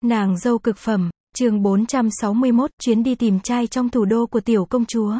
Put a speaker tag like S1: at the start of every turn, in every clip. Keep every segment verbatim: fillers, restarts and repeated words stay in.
S1: Nàng dâu cực phẩm, chương bốn trăm sáu mươi mốt, chuyến đi tìm trai trong thủ đô của tiểu công chúa.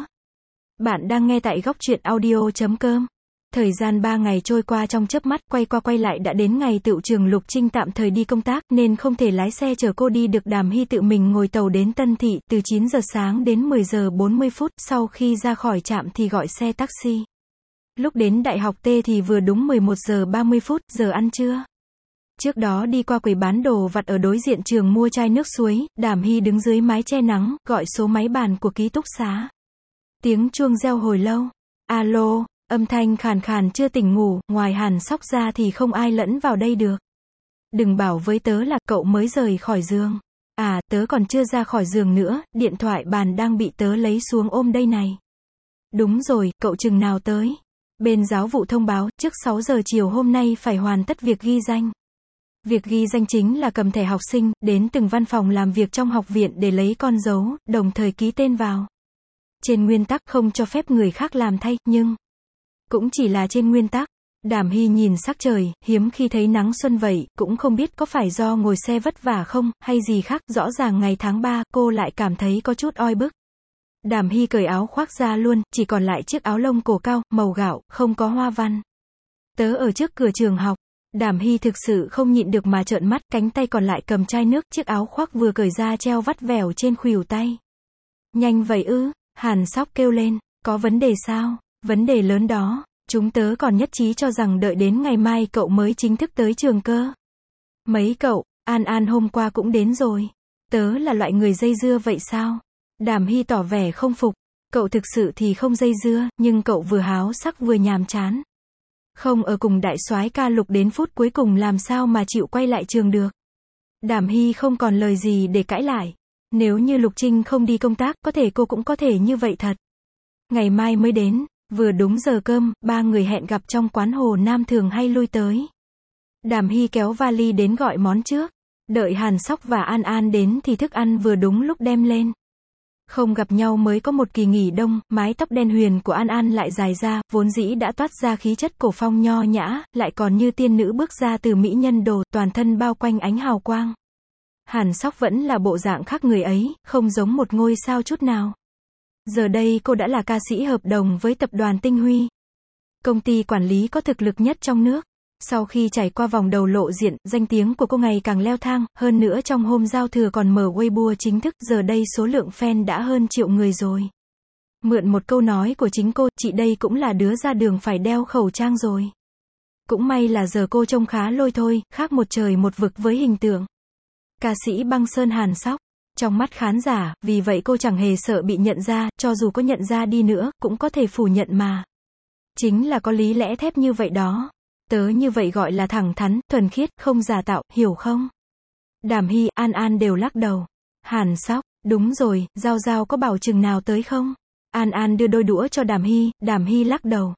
S1: Bạn đang nghe tại góc truyện audio chấm com. Thời gian ba ngày trôi qua trong chớp mắt, quay qua quay lại đã đến ngày Tựu Trường Lục Trinh tạm thời đi công tác, nên không thể lái xe chở cô đi được. Đàm Hy tự mình ngồi tàu đến Tân Thị, từ chín giờ sáng đến mười giờ bốn mươi phút, sau khi ra khỏi trạm thì gọi xe taxi. Lúc đến Đại học T thì vừa đúng mười một giờ ba mươi phút, giờ ăn trưa. Trước đó đi qua quầy bán đồ vặt ở đối diện trường mua chai nước suối, Đàm Hy đứng dưới mái che nắng, gọi số máy bàn của ký túc xá. Tiếng chuông reo hồi lâu. Alo, âm thanh khàn khàn chưa tỉnh ngủ, ngoài Hàn Sóc ra thì không ai lẫn vào đây được. Đừng bảo với tớ là cậu mới rời khỏi giường. À, tớ còn chưa ra khỏi giường nữa, điện thoại bàn đang bị tớ lấy xuống ôm đây này. Đúng rồi, cậu chừng nào tới? Bên giáo vụ thông báo, trước sáu giờ chiều hôm nay phải hoàn tất việc ghi danh. Việc ghi danh chính là cầm thẻ học sinh, đến từng văn phòng làm việc trong học viện để lấy con dấu, đồng thời ký tên vào. Trên nguyên tắc không cho phép người khác làm thay, nhưng cũng chỉ là trên nguyên tắc. Đàm Hy nhìn sắc trời, hiếm khi thấy nắng xuân vậy, cũng không biết có phải do ngồi xe vất vả không, hay gì khác, rõ ràng ngày tháng ba, cô lại cảm thấy có chút oi bức. Đàm Hy cởi áo khoác ra luôn, chỉ còn lại chiếc áo lông cổ cao, màu gạo, không có hoa văn. Tớ ở trước cửa trường học. Đàm Hy thực sự không nhịn được mà trợn mắt, cánh tay còn lại cầm chai nước, chiếc áo khoác vừa cởi ra treo vắt vẻo trên khuỷu tay. Nhanh vậy ư? Hàn Sóc kêu lên, có vấn đề sao? Vấn đề lớn đó, chúng tớ còn nhất trí cho rằng đợi đến ngày mai cậu mới chính thức tới trường cơ. Mấy cậu, An An hôm qua cũng đến rồi. Tớ là loại người dây dưa vậy sao? Đàm Hy tỏ vẻ không phục, cậu thực sự thì không dây dưa, nhưng cậu vừa háo sắc vừa nhàm chán. Không ở cùng đại soái ca Lục đến phút cuối cùng làm sao mà chịu quay lại trường được. Đàm Hy không còn lời gì để cãi lại. Nếu như Lục Trinh không đi công tác, có thể cô cũng có thể như vậy thật. Ngày mai mới đến, vừa đúng giờ cơm, ba người hẹn gặp trong quán Hồ Nam thường hay lui tới. Đàm Hy kéo vali đến gọi món trước. Đợi Hàn Sóc và An An đến thì thức ăn vừa đúng lúc đem lên. Không gặp nhau mới có một kỳ nghỉ đông, mái tóc đen huyền của An An lại dài ra, vốn dĩ đã toát ra khí chất cổ phong nho nhã, lại còn như tiên nữ bước ra từ mỹ nhân đồ, toàn thân bao quanh ánh hào quang. Hàn Sóc vẫn là bộ dạng khác người ấy, không giống một ngôi sao chút nào. Giờ đây cô đã là ca sĩ hợp đồng với tập đoàn Tinh Huy, công ty quản lý có thực lực nhất trong nước. Sau khi trải qua vòng đầu lộ diện, danh tiếng của cô ngày càng leo thang, hơn nữa trong hôm giao thừa còn mở Weibo chính thức, giờ đây số lượng fan đã hơn triệu người rồi. Mượn một câu nói của chính cô, chị đây cũng là đứa ra đường phải đeo khẩu trang rồi. Cũng may là giờ cô trông khá lôi thôi, khác một trời một vực với hình tượng ca sĩ băng sơn Hàn Sóc trong mắt khán giả, vì vậy cô chẳng hề sợ bị nhận ra, cho dù có nhận ra đi nữa, cũng có thể phủ nhận mà. Chính là có lý lẽ thép như vậy đó. Tớ như vậy gọi là thẳng thắn, thuần khiết, không giả tạo, hiểu không? Đàm Hy, An An đều lắc đầu. Hàn Sóc, đúng rồi, Giao Giao có bảo chừng nào tới không? An An đưa đôi đũa cho Đàm Hy, Đàm Hy lắc đầu.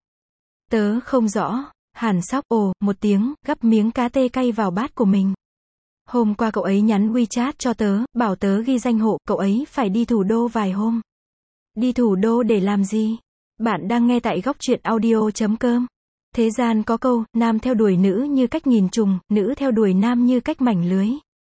S1: Tớ không rõ. Hàn Sóc, ồ, một tiếng, gắp miếng cá tê cay vào bát của mình. Hôm qua cậu ấy nhắn WeChat cho tớ, bảo tớ ghi danh hộ, cậu ấy phải đi thủ đô vài hôm. Đi thủ đô để làm gì? Bạn đang nghe tại góc truyện audio chấm com. Thế gian có câu, nam theo đuổi nữ như cách nghìn trùng, nữ theo đuổi nam như cách mảnh lưới.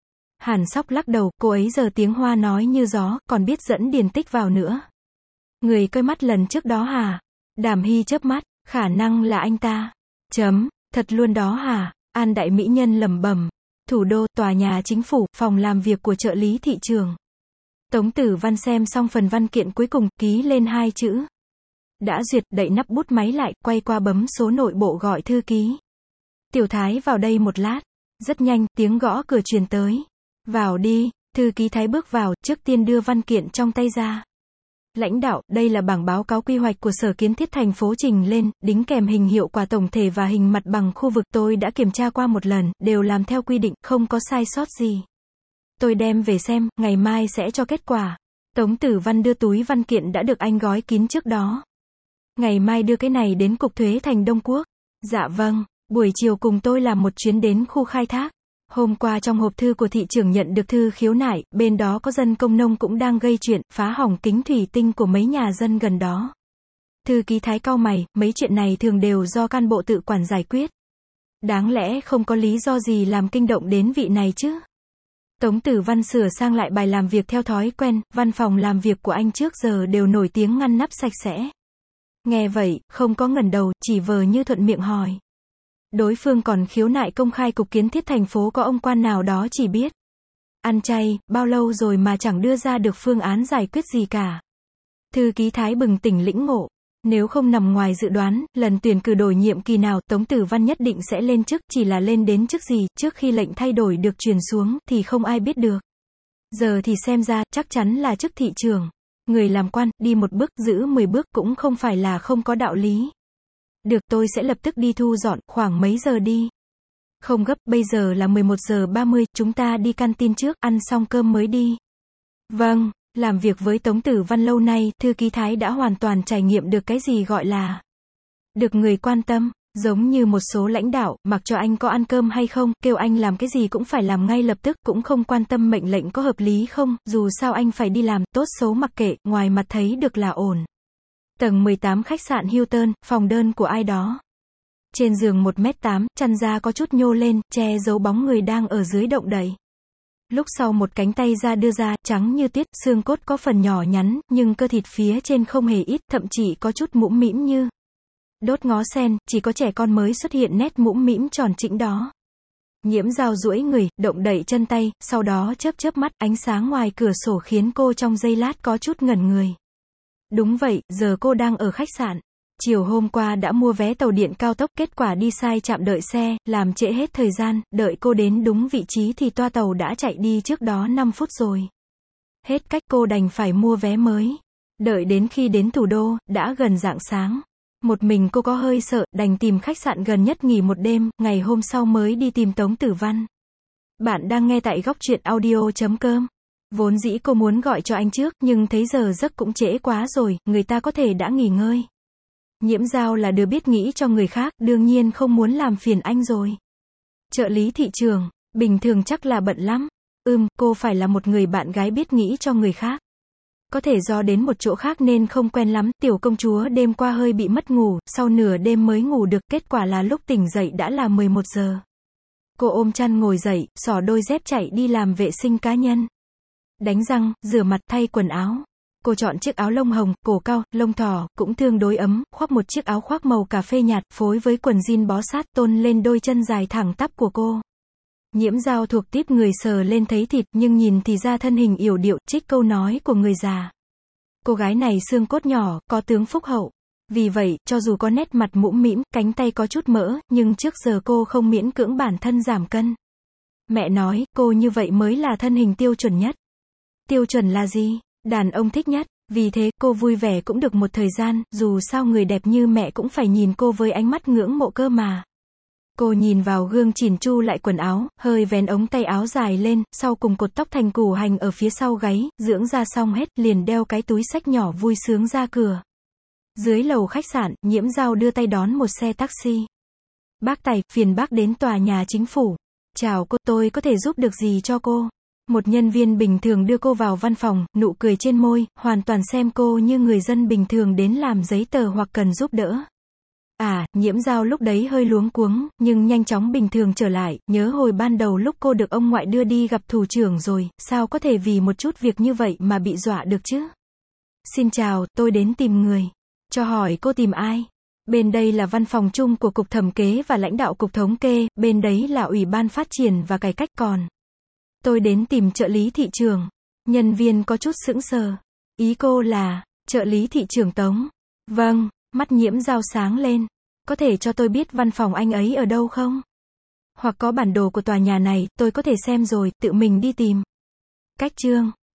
S1: Hàn Sóc lắc đầu, cô ấy giờ tiếng Hoa nói như gió, còn biết dẫn điền tích vào nữa. Người coi mắt lần trước đó hả? Đàm Hy chớp mắt, khả năng là anh ta. Chấm, thật luôn đó hả? An đại mỹ nhân lẩm bẩm. Thủ đô, tòa nhà chính phủ, phòng làm việc của trợ lý thị trường. Tống Tử Văn xem xong phần văn kiện cuối cùng, ký lên hai chữ. Đã duyệt, đậy nắp bút máy lại, quay qua bấm số nội bộ gọi thư ký. Tiểu Thái vào đây một lát. Rất nhanh, tiếng gõ cửa truyền tới. Vào đi. Thư ký Thái bước vào, trước tiên đưa văn kiện trong tay ra. Lãnh đạo, đây là bảng báo cáo quy hoạch của Sở Kiến thiết thành phố trình lên, đính kèm hình hiệu quả tổng thể và hình mặt bằng khu vực. Tôi đã kiểm tra qua một lần, đều làm theo quy định, không có sai sót gì. Tôi đem về xem, ngày mai sẽ cho kết quả. Tống Tử Văn đưa túi văn kiện đã được anh gói kín trước đó. Ngày mai đưa cái này đến Cục Thuế thành Đông Quốc. Dạ vâng, buổi chiều cùng tôi làm một chuyến đến khu khai thác. Hôm qua trong hộp thư của thị trưởng nhận được thư khiếu nại, bên đó có dân công nông cũng đang gây chuyện, phá hỏng kính thủy tinh của mấy nhà dân gần đó. Thư ký Thái cau mày, mấy chuyện này thường đều do can bộ tự quản giải quyết. Đáng lẽ không có lý do gì làm kinh động đến vị này chứ. Tống Tử Văn sửa sang lại bài làm việc theo thói quen, văn phòng làm việc của anh trước giờ đều nổi tiếng ngăn nắp sạch sẽ. Nghe vậy, không có ngẩng đầu, chỉ vờ như thuận miệng hỏi. Đối phương còn khiếu nại công khai cục kiến thiết thành phố có ông quan nào đó chỉ biết ăn chay, bao lâu rồi mà chẳng đưa ra được phương án giải quyết gì cả. Thư ký Thái bừng tỉnh lĩnh ngộ. Nếu không nằm ngoài dự đoán, lần tuyển cử đổi nhiệm kỳ nào, Tống Tử Văn nhất định sẽ lên chức, chỉ là lên đến chức gì, trước khi lệnh thay đổi được truyền xuống, thì không ai biết được. Giờ thì xem ra, chắc chắn là chức thị trưởng. Người làm quan, đi một bước, giữ mười bước cũng không phải là không có đạo lý. Được, tôi sẽ lập tức đi thu dọn, khoảng mấy giờ đi? Không gấp, bây giờ là mười một giờ ba mươi, chúng ta đi canteen trước, ăn xong cơm mới đi. Vâng. Làm việc với Tống Tử Văn lâu nay, thư ký Thái đã hoàn toàn trải nghiệm được cái gì gọi là được người quan tâm, giống như một số lãnh đạo, mặc cho anh có ăn cơm hay không, kêu anh làm cái gì cũng phải làm ngay lập tức, cũng không quan tâm mệnh lệnh có hợp lý không, dù sao anh phải đi làm, tốt xấu mặc kệ, ngoài mặt thấy được là ổn. Tầng mười tám khách sạn Hilton, phòng đơn của ai đó. Trên giường một mét tám, chăn da có chút nhô lên, che giấu bóng người đang ở dưới động đậy. Lúc sau một cánh tay ra đưa ra, trắng như tuyết, xương cốt có phần nhỏ nhắn, nhưng cơ thịt phía trên không hề ít, thậm chí có chút mũm mĩm như đốt ngó sen, chỉ có trẻ con mới xuất hiện nét mũm mĩm tròn trĩnh đó. Nhiễm Dao duỗi người, động đậy chân tay, sau đó chớp chớp mắt, ánh sáng ngoài cửa sổ khiến cô trong giây lát có chút ngẩn người. Đúng vậy, giờ cô đang ở khách sạn. Chiều hôm qua đã mua vé tàu điện cao tốc, kết quả đi sai trạm đợi xe, làm trễ hết thời gian, đợi cô đến đúng vị trí thì toa tàu đã chạy đi trước đó năm phút rồi. Hết cách, cô đành phải mua vé mới. Đợi đến khi đến thủ đô, đã gần rạng sáng. Một mình cô có hơi sợ, đành tìm khách sạn gần nhất nghỉ một đêm, ngày hôm sau mới đi tìm Tống Tử Văn. Bạn đang nghe tại góc truyện audio chấm com. Vốn dĩ cô muốn gọi cho anh trước, nhưng thấy giờ giấc cũng trễ quá rồi, người ta có thể đã nghỉ ngơi. Nhiễm Dao là đứa biết nghĩ cho người khác, đương nhiên không muốn làm phiền anh rồi. Trợ lý thị trường, bình thường chắc là bận lắm. Ừm, cô phải là một người bạn gái biết nghĩ cho người khác. Có thể do đến một chỗ khác nên không quen lắm, tiểu công chúa đêm qua hơi bị mất ngủ, sau nửa đêm mới ngủ được, kết quả là lúc tỉnh dậy đã là mười một giờ. Cô ôm chăn ngồi dậy, xỏ đôi dép chạy đi làm vệ sinh cá nhân. Đánh răng, rửa mặt, thay quần áo. Cô chọn chiếc áo lông hồng, cổ cao, lông thỏ, cũng tương đối ấm, khoác một chiếc áo khoác màu cà phê nhạt, phối với quần jean bó sát, tôn lên đôi chân dài thẳng tắp của cô. Nhiễm Dao thuộc típ người sờ lên thấy thịt, nhưng nhìn thì ra thân hình yểu điệu, trích câu nói của người già. Cô gái này xương cốt nhỏ, có tướng phúc hậu. Vì vậy, cho dù có nét mặt mũm mĩm, cánh tay có chút mỡ, nhưng trước giờ cô không miễn cưỡng bản thân giảm cân. Mẹ nói, cô như vậy mới là thân hình tiêu chuẩn nhất. Tiêu chuẩn là gì? Đàn ông thích nhất. Vì thế, cô vui vẻ cũng được một thời gian, dù sao người đẹp như mẹ cũng phải nhìn cô với ánh mắt ngưỡng mộ cơ mà. Cô nhìn vào gương chỉn chu lại quần áo, hơi vén ống tay áo dài lên, sau cùng cột tóc thành củ hành ở phía sau gáy, dưỡng ra xong hết, liền đeo cái túi xách nhỏ vui sướng ra cửa. Dưới lầu khách sạn, Nhiễm Dao đưa tay đón một xe taxi. Bác Tài, phiền bác đến tòa nhà chính phủ. Chào cô, tôi có thể giúp được gì cho cô? Một nhân viên bình thường đưa cô vào văn phòng, nụ cười trên môi, hoàn toàn xem cô như người dân bình thường đến làm giấy tờ hoặc cần giúp đỡ. À, Nhiễm Dao lúc đấy hơi luống cuống, nhưng nhanh chóng bình thường trở lại, nhớ hồi ban đầu lúc cô được ông ngoại đưa đi gặp thủ trưởng rồi, sao có thể vì một chút việc như vậy mà bị dọa được chứ? Xin chào, tôi đến tìm người. Cho hỏi cô tìm ai? Bên đây là văn phòng chung của Cục Thẩm kế và lãnh đạo Cục Thống kê, bên đấy là Ủy ban Phát triển và Cải cách còn. Tôi đến tìm trợ lý thị trường. Nhân viên có chút sững sờ. Ý cô là, trợ lý thị trưởng Tống? Vâng, mắt Nhiễm Dao sáng lên. Có thể cho tôi biết văn phòng anh ấy ở đâu không? Hoặc có bản đồ của tòa nhà này, tôi có thể xem rồi, tự mình đi tìm. Cách chương.